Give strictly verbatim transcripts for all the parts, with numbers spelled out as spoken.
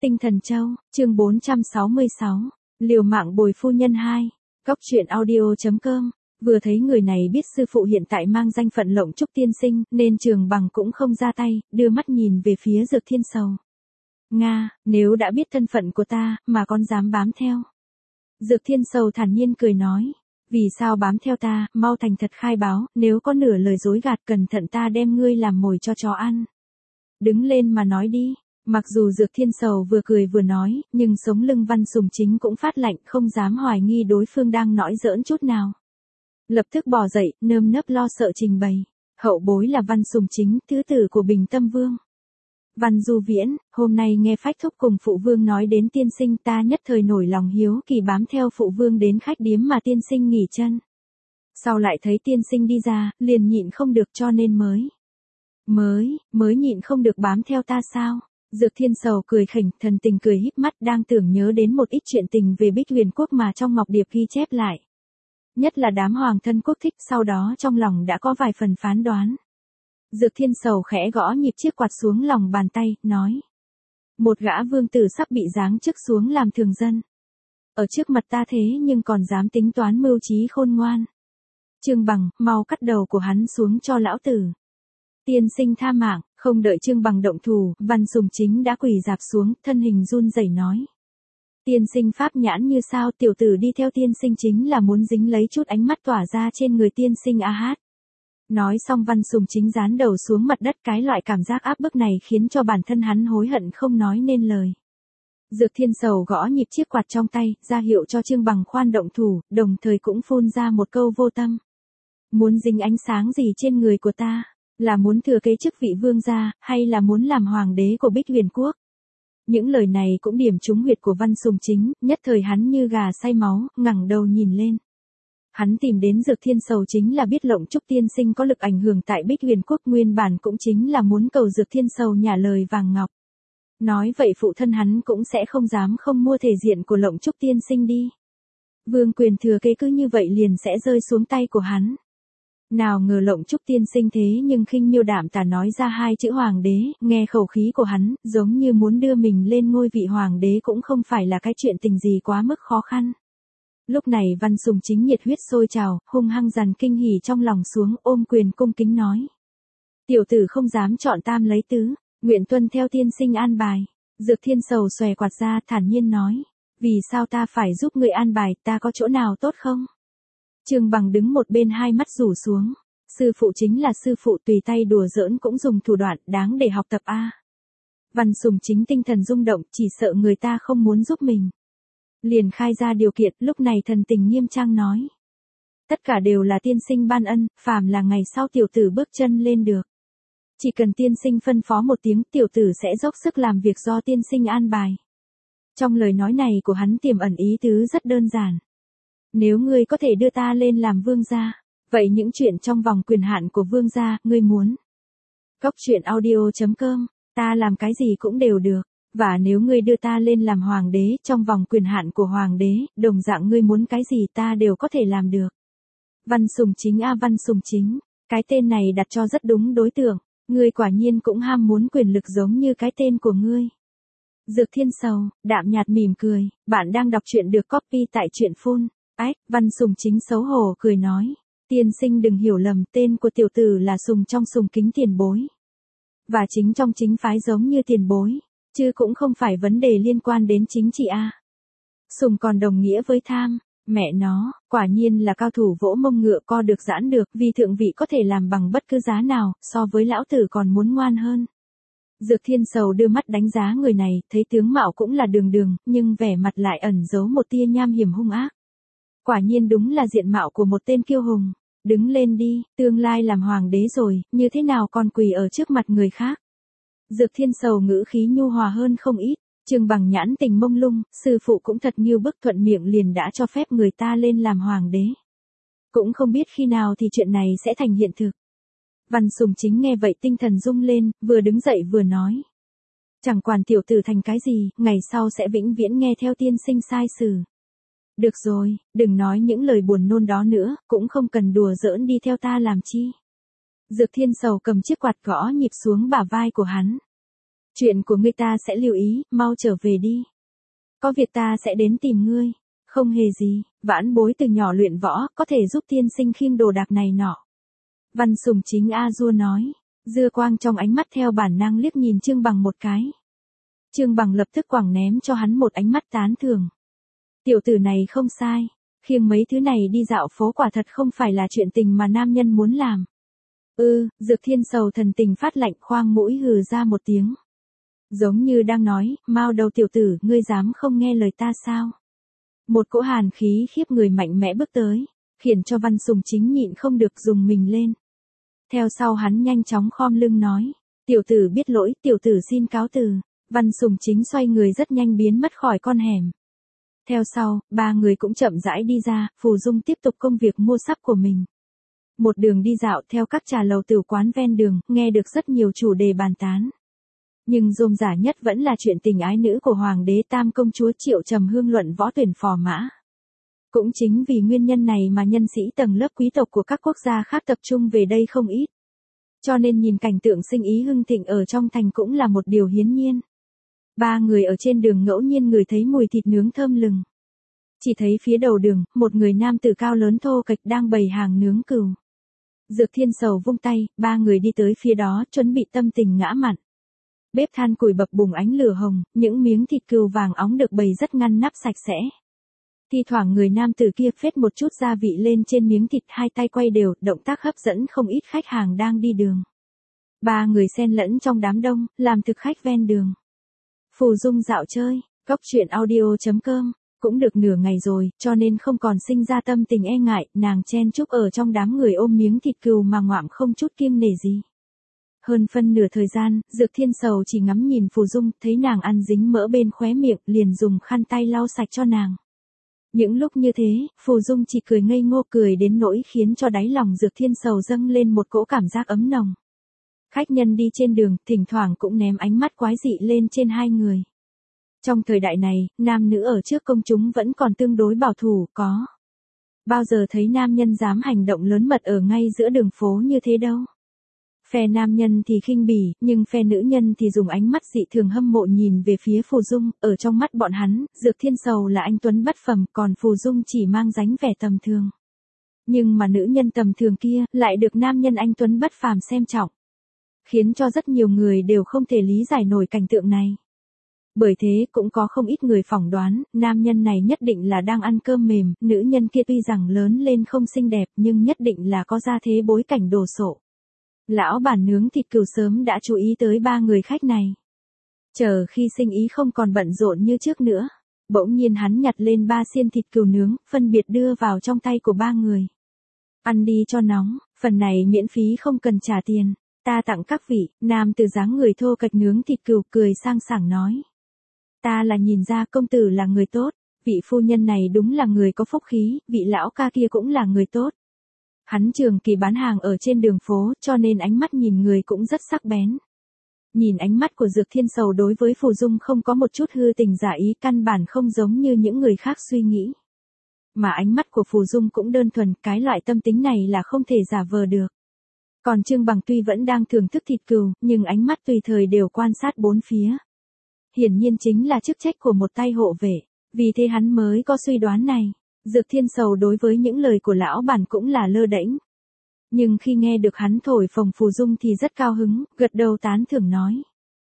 Tinh Thần Châu, chương bốn trăm sáu mươi sáu, liều mạng bồi phu nhân hai, Cóc truyện audio chấm com. Vừa thấy người này biết sư phụ hiện tại mang danh phận Lộng Trúc tiên sinh, nên Trường Bằng cũng không ra tay, đưa mắt nhìn về phía Dược Thiên Sầu. Nga, nếu đã biết thân phận của ta, mà con dám bám theo. Dược Thiên Sầu thản nhiên cười nói, vì sao bám theo ta, mau thành thật khai báo, nếu có nửa lời dối gạt cẩn thận ta đem ngươi làm mồi cho chó ăn. Đứng lên mà nói đi. Mặc dù Dược Thiên Sầu vừa cười vừa nói, nhưng sống lưng Văn Sùng Chính cũng phát lạnh, không dám hoài nghi đối phương đang nói giỡn chút nào. Lập tức bò dậy, nơm nớp lo sợ trình bày. Hậu bối là Văn Sùng Chính, thứ tử của Bình Tâm Vương. Văn Du Viễn, hôm nay nghe Phách Thúc cùng Phụ Vương nói đến tiên sinh, ta nhất thời nổi lòng hiếu kỳ bám theo Phụ Vương đến khách điếm mà tiên sinh nghỉ chân. Sau lại thấy tiên sinh đi ra, liền nhịn không được cho nên mới. Mới, mới nhịn không được bám theo ta sao? Dược Thiên Sầu cười khỉnh, thần tình cười híp mắt, đang tưởng nhớ đến một ít chuyện tình về Bích Huyền Quốc mà trong Ngọc Điệp ghi chép lại. Nhất là đám hoàng thân quốc thích, sau đó trong lòng đã có vài phần phán đoán. Dược Thiên Sầu khẽ gõ nhịp chiếc quạt xuống lòng bàn tay, nói. Một gã vương tử sắp bị giáng chức xuống làm thường dân. Ở trước mặt ta thế nhưng còn dám tính toán mưu trí khôn ngoan. Trương Bằng, mau cắt đầu của hắn xuống cho lão tử. Tiên sinh tha mạng. Không đợi Trương Bằng động thủ, Văn Sùng Chính đã quỳ dạp xuống, thân hình run rẩy nói. Tiên sinh pháp nhãn như sao, tiểu tử đi theo tiên sinh chính là muốn dính lấy chút ánh mắt tỏa ra trên người tiên sinh a hát. Nói xong Văn Sùng Chính dán đầu xuống mặt đất, cái loại cảm giác áp bức này khiến cho bản thân hắn hối hận không nói nên lời. Dược Thiên Sầu gõ nhịp chiếc quạt trong tay, ra hiệu cho Trương Bằng khoan động thủ, đồng thời cũng phun ra một câu vô tâm. Muốn dính ánh sáng gì trên người của ta? Là muốn thừa kế chức vị vương gia, hay là muốn làm hoàng đế của Bích Huyền Quốc? Những lời này cũng điểm trúng huyệt của Văn Sùng Chính, nhất thời hắn như gà say máu, ngẩng đầu nhìn lên. Hắn tìm đến Dược Thiên Sầu chính là biết Lộng Trúc tiên sinh có lực ảnh hưởng tại Bích Huyền Quốc, nguyên bản cũng chính là muốn cầu Dược Thiên Sầu nhả lời vàng ngọc. Nói vậy phụ thân hắn cũng sẽ không dám không mua thể diện của Lộng Trúc tiên sinh đi. Vương quyền thừa kế cứ như vậy liền sẽ rơi xuống tay của hắn. Nào ngờ Lộng Trúc tiên sinh thế nhưng khinh miêu đạm tả nói ra hai chữ hoàng đế, nghe khẩu khí của hắn, giống như muốn đưa mình lên ngôi vị hoàng đế cũng không phải là cái chuyện tình gì quá mức khó khăn. Lúc này Văn Sùng Chính nhiệt huyết sôi trào, hung hăng dằn kinh hỉ trong lòng xuống, ôm quyền cung kính nói. Tiểu tử không dám chọn tam lấy tứ, nguyện tuân theo tiên sinh an bài. Dược Thiên Sầu xòe quạt ra, thản nhiên nói. Vì sao ta phải giúp người an bài, ta có chỗ nào tốt không? Trương Bằng đứng một bên hai mắt rủ xuống. Sư phụ chính là sư phụ, tùy tay đùa giỡn cũng dùng thủ đoạn đáng để học tập a. Văn Sùng Chính tinh thần rung động, chỉ sợ người ta không muốn giúp mình. Liền khai ra điều kiện, lúc này thần tình nghiêm trang nói. Tất cả đều là tiên sinh ban ân, phàm là ngày sau tiểu tử bước chân lên được. Chỉ cần tiên sinh phân phó một tiếng, tiểu tử sẽ dốc sức làm việc do tiên sinh an bài. Trong lời nói này của hắn tiềm ẩn ý tứ rất đơn giản. Nếu ngươi có thể đưa ta lên làm vương gia, vậy những chuyện trong vòng quyền hạn của vương gia, ngươi muốn. Cóc truyện audio chấm com, ta làm cái gì cũng đều được, và nếu ngươi đưa ta lên làm hoàng đế, trong vòng quyền hạn của hoàng đế, đồng dạng ngươi muốn cái gì ta đều có thể làm được. Văn Sùng Chính a Văn Sùng Chính, cái tên này đặt cho rất đúng đối tượng, ngươi quả nhiên cũng ham muốn quyền lực giống như cái tên của ngươi. Dược Thiên Sầu, đạm nhạt mỉm cười, bạn đang đọc truyện được copy tại truyện phone. Ách, Văn Sùng Chính xấu hổ cười nói, tiên sinh đừng hiểu lầm, tên của tiểu tử là Sùng trong Sùng Kính tiền bối. Và chính trong chính phái giống như tiền bối, chứ cũng không phải vấn đề liên quan đến chính trị a. Sùng còn đồng nghĩa với tham, mẹ nó, quả nhiên là cao thủ vỗ mông ngựa co được giãn được, vì thượng vị có thể làm bằng bất cứ giá nào, so với lão tử còn muốn ngoan hơn. Dược Thiên Sầu đưa mắt đánh giá người này, thấy tướng mạo cũng là đường đường, nhưng vẻ mặt lại ẩn giấu một tia nham hiểm hung ác. Quả nhiên đúng là diện mạo của một tên kiêu hùng. Đứng lên đi, tương lai làm hoàng đế rồi, như thế nào còn quỳ ở trước mặt người khác. Dược Thiên Sầu ngữ khí nhu hòa hơn không ít. Trương Bằng nhãn tình mông lung, sư phụ cũng thật nghiêu bức, thuận miệng liền đã cho phép người ta lên làm hoàng đế. Cũng không biết khi nào thì chuyện này sẽ thành hiện thực. Văn Sùng Chính nghe vậy tinh thần rung lên, vừa đứng dậy vừa nói. Chẳng quản tiểu tử thành cái gì, ngày sau sẽ vĩnh viễn nghe theo tiên sinh sai sử. Được rồi, đừng nói những lời buồn nôn đó nữa, cũng không cần đùa giỡn đi theo ta làm chi. Dược Thiên Sầu cầm chiếc quạt gõ nhịp xuống bả vai của hắn. Chuyện của ngươi ta sẽ lưu ý, mau trở về đi. Có việc ta sẽ đến tìm ngươi. Không hề gì, vãn bối từ nhỏ luyện võ, có thể giúp tiên sinh khiêng đồ đạc này nọ. Văn Sùng Chính a dua nói, dưa quang trong ánh mắt theo bản năng liếc nhìn Trương Bằng một cái. Trương Bằng lập tức quẳng ném cho hắn một ánh mắt tán thưởng. Tiểu tử này không sai, khiêng mấy thứ này đi dạo phố quả thật không phải là chuyện tình mà nam nhân muốn làm. Ừ, Dược Thiên Sầu thần tình phát lạnh khoang mũi hừ ra một tiếng. Giống như đang nói, mau đầu tiểu tử, ngươi dám không nghe lời ta sao? Một cỗ hàn khí khiếp người mạnh mẽ bước tới, khiến cho Văn Sùng Chính nhịn không được dùng mình lên. Theo sau hắn nhanh chóng khom lưng nói, tiểu tử biết lỗi, tiểu tử xin cáo từ. Văn Sùng Chính xoay người rất nhanh biến mất khỏi con hẻm. Theo sau, ba người cũng chậm rãi đi ra, Phù Dung tiếp tục công việc mua sắm của mình. Một đường đi dạo theo các trà lầu tửu quán ven đường, nghe được rất nhiều chủ đề bàn tán. Nhưng rôm rả nhất vẫn là chuyện tình ái nữ của Hoàng đế Tam công chúa Triệu Trầm Hương luận võ tuyển phò mã. Cũng chính vì nguyên nhân này mà nhân sĩ tầng lớp quý tộc của các quốc gia khác tập trung về đây không ít. Cho nên nhìn cảnh tượng sinh ý hưng thịnh ở trong thành cũng là một điều hiển nhiên. Ba người ở trên đường ngẫu nhiên ngửi thấy mùi thịt nướng thơm lừng. Chỉ thấy phía đầu đường, một người nam tử cao lớn thô kệch đang bày hàng nướng cừu. Dược Thiên Sầu vung tay, ba người đi tới phía đó chuẩn bị tâm tình ngã mặn. Bếp than củi bập bùng ánh lửa hồng, những miếng thịt cừu vàng óng được bày rất ngăn nắp sạch sẽ. Thi thoảng người nam tử kia phết một chút gia vị lên trên miếng thịt, hai tay quay đều, động tác hấp dẫn không ít khách hàng đang đi đường. Ba người xen lẫn trong đám đông, làm thực khách ven đường. Phù Dung dạo chơi, góc truyện audio chấm com, cũng được nửa ngày rồi, cho nên không còn sinh ra tâm tình e ngại, nàng chen chúc ở trong đám người ôm miếng thịt cừu mà ngoạm không chút kiêng nể gì. Hơn phân nửa thời gian, Dược Thiên Sầu chỉ ngắm nhìn Phù Dung, thấy nàng ăn dính mỡ bên khóe miệng, liền dùng khăn tay lau sạch cho nàng. Những lúc như thế, Phù Dung chỉ cười ngây ngô, cười đến nỗi khiến cho đáy lòng Dược Thiên Sầu dâng lên một cỗ cảm giác ấm nồng. Khách nhân đi trên đường, thỉnh thoảng cũng ném ánh mắt quái dị lên trên hai người. Trong thời đại này, nam nữ ở trước công chúng vẫn còn tương đối bảo thủ, có bao giờ thấy nam nhân dám hành động lớn mật ở ngay giữa đường phố như thế đâu. Phe nam nhân thì khinh bỉ, nhưng phe nữ nhân thì dùng ánh mắt dị thường hâm mộ nhìn về phía Phù Dung, ở trong mắt bọn hắn, Dược Thiên Sầu là anh tuấn bất phàm, còn Phù Dung chỉ mang dáng vẻ tầm thường. Nhưng mà nữ nhân tầm thường kia, lại được nam nhân anh tuấn bất phàm xem trọng. Khiến cho rất nhiều người đều không thể lý giải nổi cảnh tượng này. Bởi thế cũng có không ít người phỏng đoán, nam nhân này nhất định là đang ăn cơm mềm, nữ nhân kia tuy rằng lớn lên không xinh đẹp nhưng nhất định là có gia thế bối cảnh đồ sộ. Lão bản nướng thịt cừu sớm đã chú ý tới ba người khách này. Chờ khi sinh ý không còn bận rộn như trước nữa, bỗng nhiên hắn nhặt lên ba xiên thịt cừu nướng, phân biệt đưa vào trong tay của ba người. Ăn đi cho nóng, phần này miễn phí không cần trả tiền. Ta tặng các vị. Nam từ dáng người thô kệch nướng thịt cừu cười sang sảng nói. Ta là nhìn ra công tử là người tốt, vị phu nhân này đúng là người có phúc khí, vị lão ca kia cũng là người tốt. Hắn trường kỳ bán hàng ở trên đường phố, cho nên ánh mắt nhìn người cũng rất sắc bén. Nhìn ánh mắt của Dược Thiên Sầu đối với Phù Dung không có một chút hư tình giả ý, căn bản không giống như những người khác suy nghĩ. Mà ánh mắt của Phù Dung cũng đơn thuần, cái loại tâm tính này là không thể giả vờ được. Còn Trương Bằng tuy vẫn đang thưởng thức thịt cừu, nhưng ánh mắt tùy thời đều quan sát bốn phía. Hiển nhiên chính là chức trách của một tay hộ vệ, vì thế hắn mới có suy đoán này. Dược Thiên Sầu đối với những lời của lão bản cũng là lơ đễnh. Nhưng khi nghe được hắn thổi phồng Phù Dung thì rất cao hứng, gật đầu tán thưởng nói.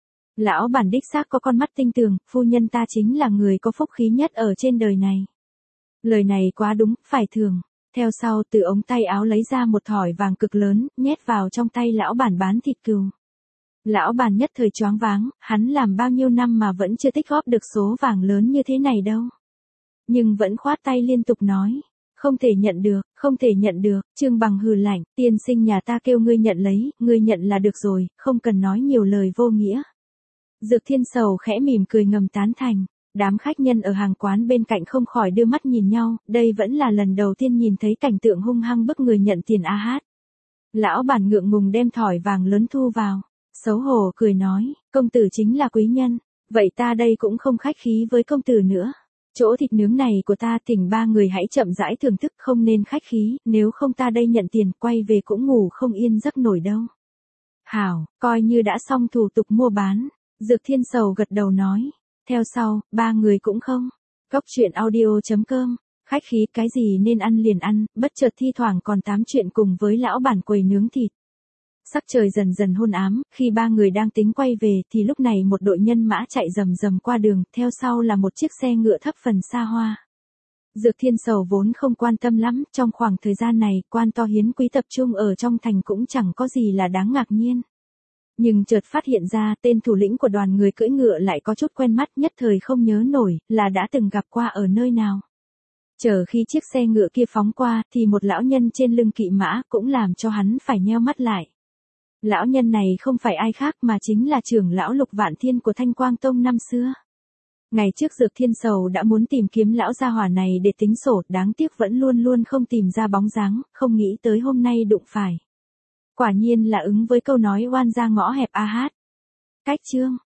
Lão bản đích xác có con mắt tinh tường, phu nhân ta chính là người có phúc khí nhất ở trên đời này. Lời này quá đúng, phải thường. Theo sau từ ống tay áo lấy ra một thỏi vàng cực lớn, nhét vào trong tay lão bản bán thịt cừu. Lão bản nhất thời choáng váng, hắn làm bao nhiêu năm mà vẫn chưa tích góp được số vàng lớn như thế này đâu. Nhưng vẫn khoát tay liên tục nói, không thể nhận được, không thể nhận được. Trương Bằng hừ lạnh, tiên sinh nhà ta kêu ngươi nhận lấy, ngươi nhận là được rồi, không cần nói nhiều lời vô nghĩa. Dược Thiên Sầu khẽ mỉm cười ngầm tán thành. Đám khách nhân ở hàng quán bên cạnh không khỏi đưa mắt nhìn nhau, đây vẫn là lần đầu tiên nhìn thấy cảnh tượng hung hăng bức người nhận tiền a hát. Lão bản ngượng ngùng đem thỏi vàng lớn thu vào, xấu hổ cười nói, công tử chính là quý nhân, vậy ta đây cũng không khách khí với công tử nữa. Chỗ thịt nướng này của ta thỉnh ba người hãy chậm rãi thưởng thức, không nên khách khí, nếu không ta đây nhận tiền quay về cũng ngủ không yên giấc nổi đâu. Hảo, coi như đã xong thủ tục mua bán. Dược Thiên Sầu gật đầu nói. Theo sau, ba người cũng không. Cốc truyện audio.com, khách khí cái gì nên ăn liền ăn, bất chợt thi thoảng còn tám chuyện cùng với lão bản quầy nướng thịt. Sắc trời dần dần hôn ám, khi ba người đang tính quay về thì lúc này một đội nhân mã chạy rầm rầm qua đường, theo sau là một chiếc xe ngựa thấp phần xa hoa. Dược Thiên Sầu vốn không quan tâm lắm, trong khoảng thời gian này, quan to hiến quý tập trung ở trong thành cũng chẳng có gì là đáng ngạc nhiên. Nhưng chợt phát hiện ra tên thủ lĩnh của đoàn người cưỡi ngựa lại có chút quen mắt, nhất thời không nhớ nổi là đã từng gặp qua ở nơi nào. Chờ khi chiếc xe ngựa kia phóng qua thì một lão nhân trên lưng kỵ mã cũng làm cho hắn phải nheo mắt lại. Lão nhân này không phải ai khác mà chính là trưởng lão Lục Vạn Thiên của Thanh Quang Tông năm xưa. Ngày trước Dược Thiên Sầu đã muốn tìm kiếm lão gia hỏa này để tính sổ, đáng tiếc vẫn luôn luôn không tìm ra bóng dáng, không nghĩ tới hôm nay đụng phải. Quả nhiên là ứng với câu nói oan ra ngõ hẹp a hát. Cách chương